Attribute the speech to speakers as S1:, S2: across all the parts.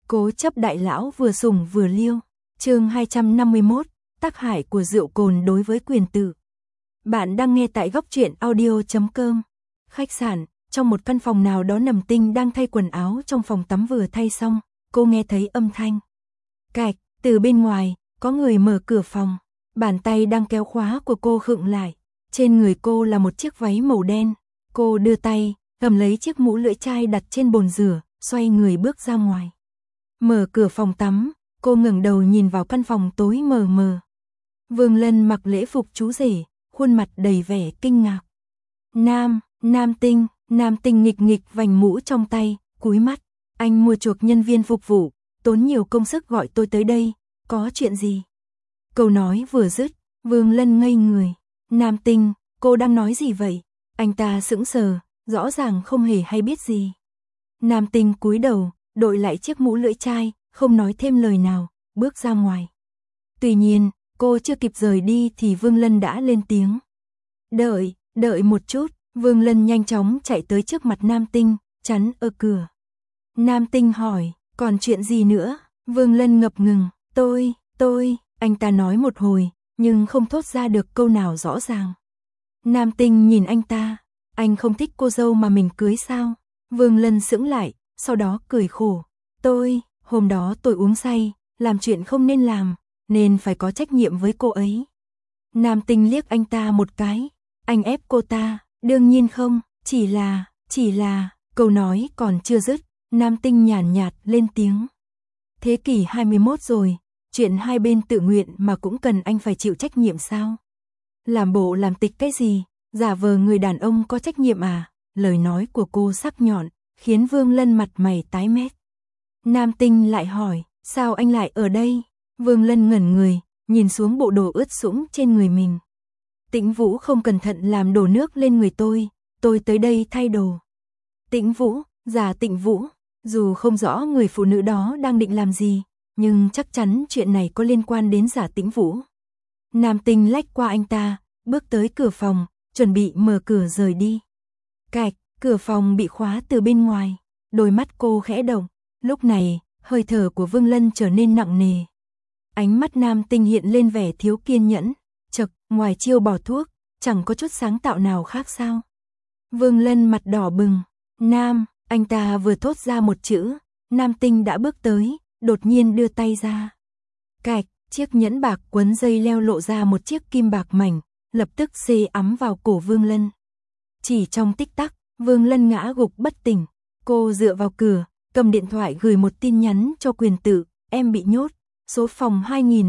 S1: Cố chấp đại lão vừa sủng vừa liêu. Chương 251, tác hại của rượu cồn đối với quyền tự. Bạn đang nghe tại góc truyện audio.com. Khách sạn, trong một căn phòng nào đó Nầm Tinh đang thay quần áo trong phòng tắm vừa thay xong, cô nghe thấy âm thanh. Cạch, từ bên ngoài, có người mở cửa phòng. Bàn tay đang kéo khóa của cô khựng lại. Trên người cô là một chiếc váy màu đen. Cô đưa tay, cầm lấy chiếc mũ lưỡi chai đặt trên bồn rửa, xoay người bước ra ngoài. Mở cửa phòng tắm, cô ngẩng đầu nhìn vào căn phòng tối mờ mờ. Vương Lân mặc lễ phục chú rể, khuôn mặt đầy vẻ kinh ngạc. Nam Tinh nghịch nghịch vành mũ trong tay, cúi mắt. Anh mua chuộc nhân viên phục vụ, tốn nhiều công sức gọi tôi tới đây, có chuyện gì? Câu nói vừa dứt, Vương Lân ngây người. Nam Tinh, cô đang nói gì vậy? Anh ta sững sờ, rõ ràng không hề hay biết gì. Nam Tinh cúi đầu, đội lại chiếc mũ lưỡi chai, không nói thêm lời nào, bước ra ngoài. Tuy nhiên, cô chưa kịp rời đi thì Vương Lân đã lên tiếng. Đợi một chút. Vương Lân nhanh chóng chạy tới trước mặt Nam Tinh, chắn ở cửa. Nam Tinh hỏi, còn chuyện gì nữa? Vương Lân ngập ngừng, tôi, anh ta nói một hồi, nhưng không thốt ra được câu nào rõ ràng. Nam Tinh nhìn anh ta, anh không thích cô dâu mà mình cưới sao? Vương Lân sững lại, sau đó cười khổ. Hôm đó tôi uống say, làm chuyện không nên làm, nên phải có trách nhiệm với cô ấy. Nam Tinh liếc anh ta một cái, anh ép cô ta, đương nhiên không, chỉ là, câu nói còn chưa dứt, Nam Tinh nhàn nhạt lên tiếng. Thế kỷ 21 rồi, chuyện hai bên tự nguyện mà cũng cần anh phải chịu trách nhiệm sao? Làm bộ làm tịch cái gì, giả vờ người đàn ông có trách nhiệm à? Lời nói của cô sắc nhọn, khiến Vương Lân mặt mày tái mét. Nam Tinh lại hỏi, sao anh lại ở đây? Vương Lân ngẩn người, nhìn xuống bộ đồ ướt sũng trên người mình. Tĩnh Vũ không cẩn thận làm đổ nước lên người tôi tới đây thay đồ. Tĩnh Vũ, giả Tĩnh Vũ, dù không rõ người phụ nữ đó đang định làm gì, nhưng chắc chắn chuyện này có liên quan đến giả Tĩnh Vũ. Nam Tinh lách qua anh ta, bước tới cửa phòng, chuẩn bị mở cửa rời đi. Cạch, cửa phòng bị khóa từ bên ngoài, đôi mắt cô khẽ động, lúc này, hơi thở của Vương Lân trở nên nặng nề. Ánh mắt Nam Tinh hiện lên vẻ thiếu kiên nhẫn, chậc, ngoài chiêu bỏ thuốc, chẳng có chút sáng tạo nào khác sao? Vương Lân mặt đỏ bừng, anh ta vừa thốt ra một chữ, Nam Tinh đã bước tới, đột nhiên đưa tay ra. Cạch, chiếc nhẫn bạc quấn dây leo lộ ra một chiếc kim bạc mảnh, lập tức xê ắm vào cổ Vương Lân. Chỉ trong tích tắc, Vương Lân ngã gục bất tỉnh, cô dựa vào cửa, cầm điện thoại gửi một tin nhắn cho quyền tự, em bị nhốt, số phòng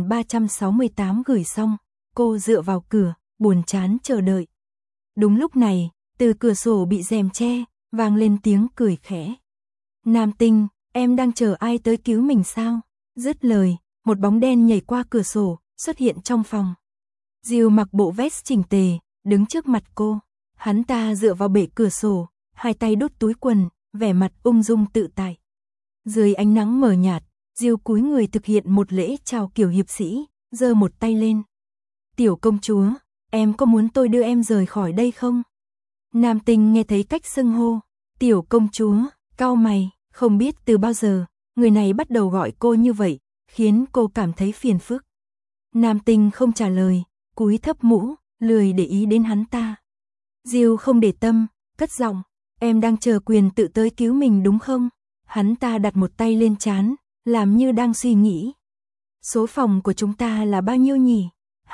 S1: 2368 gửi xong, cô dựa vào cửa, buồn chán chờ đợi. Đúng lúc này, từ cửa sổ bị rèm che, vang lên tiếng cười khẽ. Nam Tinh, em đang chờ ai tới cứu mình sao? Dứt lời, một bóng đen nhảy qua cửa sổ, xuất hiện trong phòng. Diêu mặc bộ vest chỉnh tề, đứng trước mặt cô. Hắn ta dựa vào bệ cửa sổ, hai tay đút túi quần, vẻ mặt ung dung tự tại. Dưới ánh nắng mờ nhạt, Diêu cúi người thực hiện một lễ chào kiểu hiệp sĩ, giơ một tay lên. Tiểu công chúa, em có muốn tôi đưa em rời khỏi đây không? Nam Tinh nghe thấy cách xưng hô, tiểu công chúa, cau mày, không biết từ bao giờ, người này bắt đầu gọi cô như vậy, khiến cô cảm thấy phiền phức. Nam Tinh không trả lời, cúi thấp mũ, lười để ý đến hắn ta. Diêu không để tâm, cất giọng, em đang chờ quyền tự tới cứu mình đúng không? Hắn ta đặt một tay lên trán, làm như đang suy nghĩ. Số phòng của chúng ta là bao nhiêu nhỉ?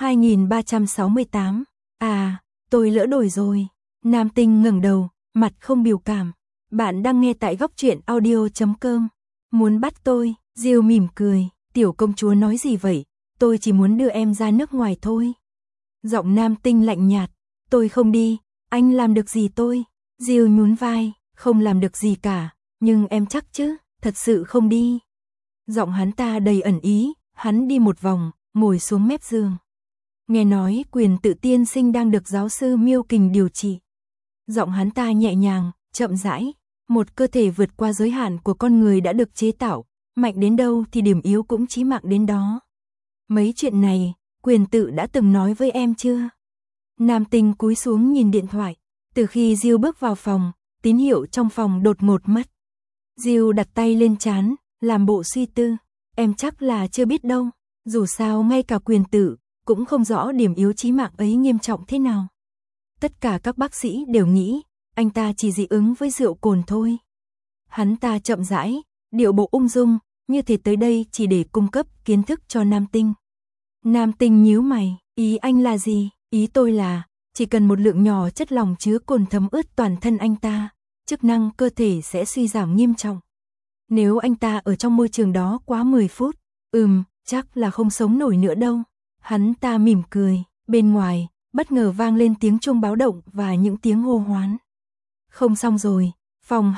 S1: 2368. À, tôi lỡ đổi rồi. Nam Tinh ngẩng đầu, mặt không biểu cảm. Bạn đang nghe tại góc truyện audio.com. Muốn bắt tôi? Diêu mỉm cười. Tiểu công chúa nói gì vậy? Tôi chỉ muốn đưa em ra nước ngoài thôi. Giọng Nam Tinh lạnh nhạt. Tôi không đi, anh làm được gì tôi? Diêu nhún vai, không làm được gì cả. Nhưng em chắc chứ, thật sự không đi. Giọng hắn ta đầy ẩn ý, hắn đi một vòng, ngồi xuống mép giường. Nghe nói quyền tự tiên sinh đang được giáo sư Miêu Kình điều trị. Giọng hắn ta nhẹ nhàng, chậm rãi. Một cơ thể vượt qua giới hạn của con người đã được chế tạo, mạnh đến đâu thì điểm yếu cũng chí mạng đến đó. Mấy chuyện này, quyền tự đã từng nói với em chưa? Nam Tinh cúi xuống nhìn điện thoại. Từ khi Diêu bước vào phòng, tín hiệu trong phòng đột ngột mất. Diêu đặt tay lên trán, làm bộ suy tư, em chắc là chưa biết đâu, dù sao ngay cả Quyền Tử cũng không rõ điểm yếu chí mạng ấy nghiêm trọng thế nào. Tất cả các bác sĩ đều nghĩ anh ta chỉ dị ứng với rượu cồn thôi. Hắn ta chậm rãi, điệu bộ ung dung, như thể tới đây chỉ để cung cấp kiến thức cho Nam Tinh. Nam Tinh nhíu mày, ý anh là gì? Ý tôi là, chỉ cần một lượng nhỏ chất lỏng chứa cồn thấm ướt toàn thân anh ta, chức năng cơ thể sẽ suy giảm nghiêm trọng. Nếu anh ta ở trong môi trường đó quá 10 phút, chắc là không sống nổi nữa đâu. Hắn ta mỉm cười, bên ngoài, bất ngờ vang lên tiếng chuông báo động và những tiếng hô hoán. Không xong rồi, phòng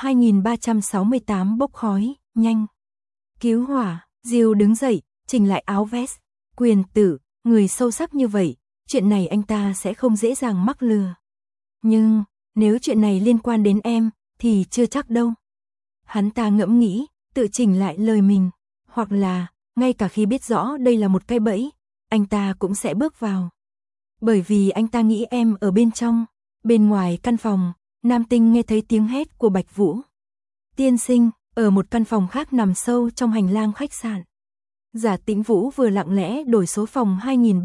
S1: 2368 bốc khói, nhanh. Cứu hỏa, Diêu đứng dậy, chỉnh lại áo vest. Quyền Tử, người sâu sắc như vậy, chuyện này anh ta sẽ không dễ dàng mắc lừa. Nhưng, nếu chuyện này liên quan đến em, thì chưa chắc đâu. Hắn ta ngẫm nghĩ, tự chỉnh lại lời mình. Hoặc là, ngay cả khi biết rõ đây là một cái bẫy, anh ta cũng sẽ bước vào. Bởi vì anh ta nghĩ em ở bên trong. Bên ngoài căn phòng, Nam Tinh nghe thấy tiếng hét của Bạch Vũ. Tiên sinh, ở một căn phòng khác nằm sâu trong hành lang khách sạn. Giả Tĩnh Vũ vừa lặng lẽ đổi số phòng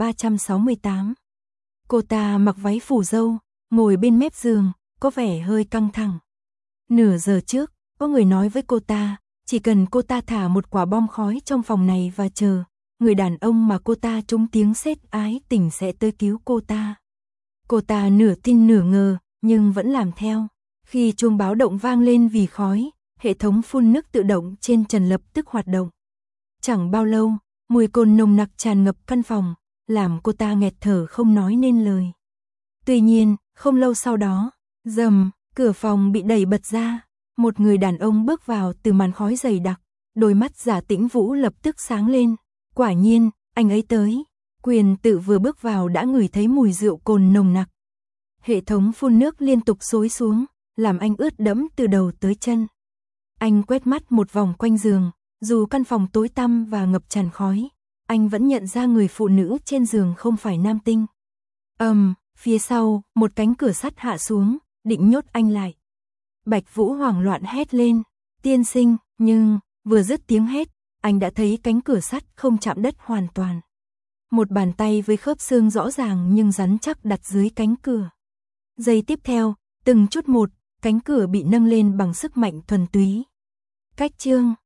S1: 2368. Cô ta mặc váy phủ dâu, ngồi bên mép giường, có vẻ hơi căng thẳng. Nửa giờ trước, có người nói với cô ta, chỉ cần cô ta thả một quả bom khói trong phòng này và chờ, người đàn ông mà cô ta trúng tiếng sét ái tình sẽ tới cứu cô ta. Cô ta nửa tin nửa ngờ, nhưng vẫn làm theo. Khi chuông báo động vang lên vì khói, hệ thống phun nước tự động trên trần lập tức hoạt động. Chẳng bao lâu, mùi cồn nồng nặc tràn ngập căn phòng, làm cô ta nghẹt thở không nói nên lời. Tuy nhiên, không lâu sau đó, rầm, cửa phòng bị đẩy bật ra, một người đàn ông bước vào từ màn khói dày đặc, đôi mắt Giả Tĩnh Vũ lập tức sáng lên. Quả nhiên, anh ấy tới. Quyền Tử vừa bước vào đã ngửi thấy mùi rượu cồn nồng nặc. Hệ thống phun nước liên tục xối xuống, làm anh ướt đẫm từ đầu tới chân. Anh quét mắt một vòng quanh giường, dù căn phòng tối tăm và ngập tràn khói, anh vẫn nhận ra người phụ nữ trên giường không phải Nam Tinh. Phía sau, một cánh cửa sắt hạ xuống, định nhốt anh lại. Bạch Vũ hoảng loạn hét lên, tiên sinh, nhưng, vừa dứt tiếng hét, anh đã thấy cánh cửa sắt không chạm đất hoàn toàn. Một bàn tay với khớp xương rõ ràng nhưng rắn chắc đặt dưới cánh cửa. Giây tiếp theo, từng chút một, cánh cửa bị nâng lên bằng sức mạnh thuần túy. Cách chương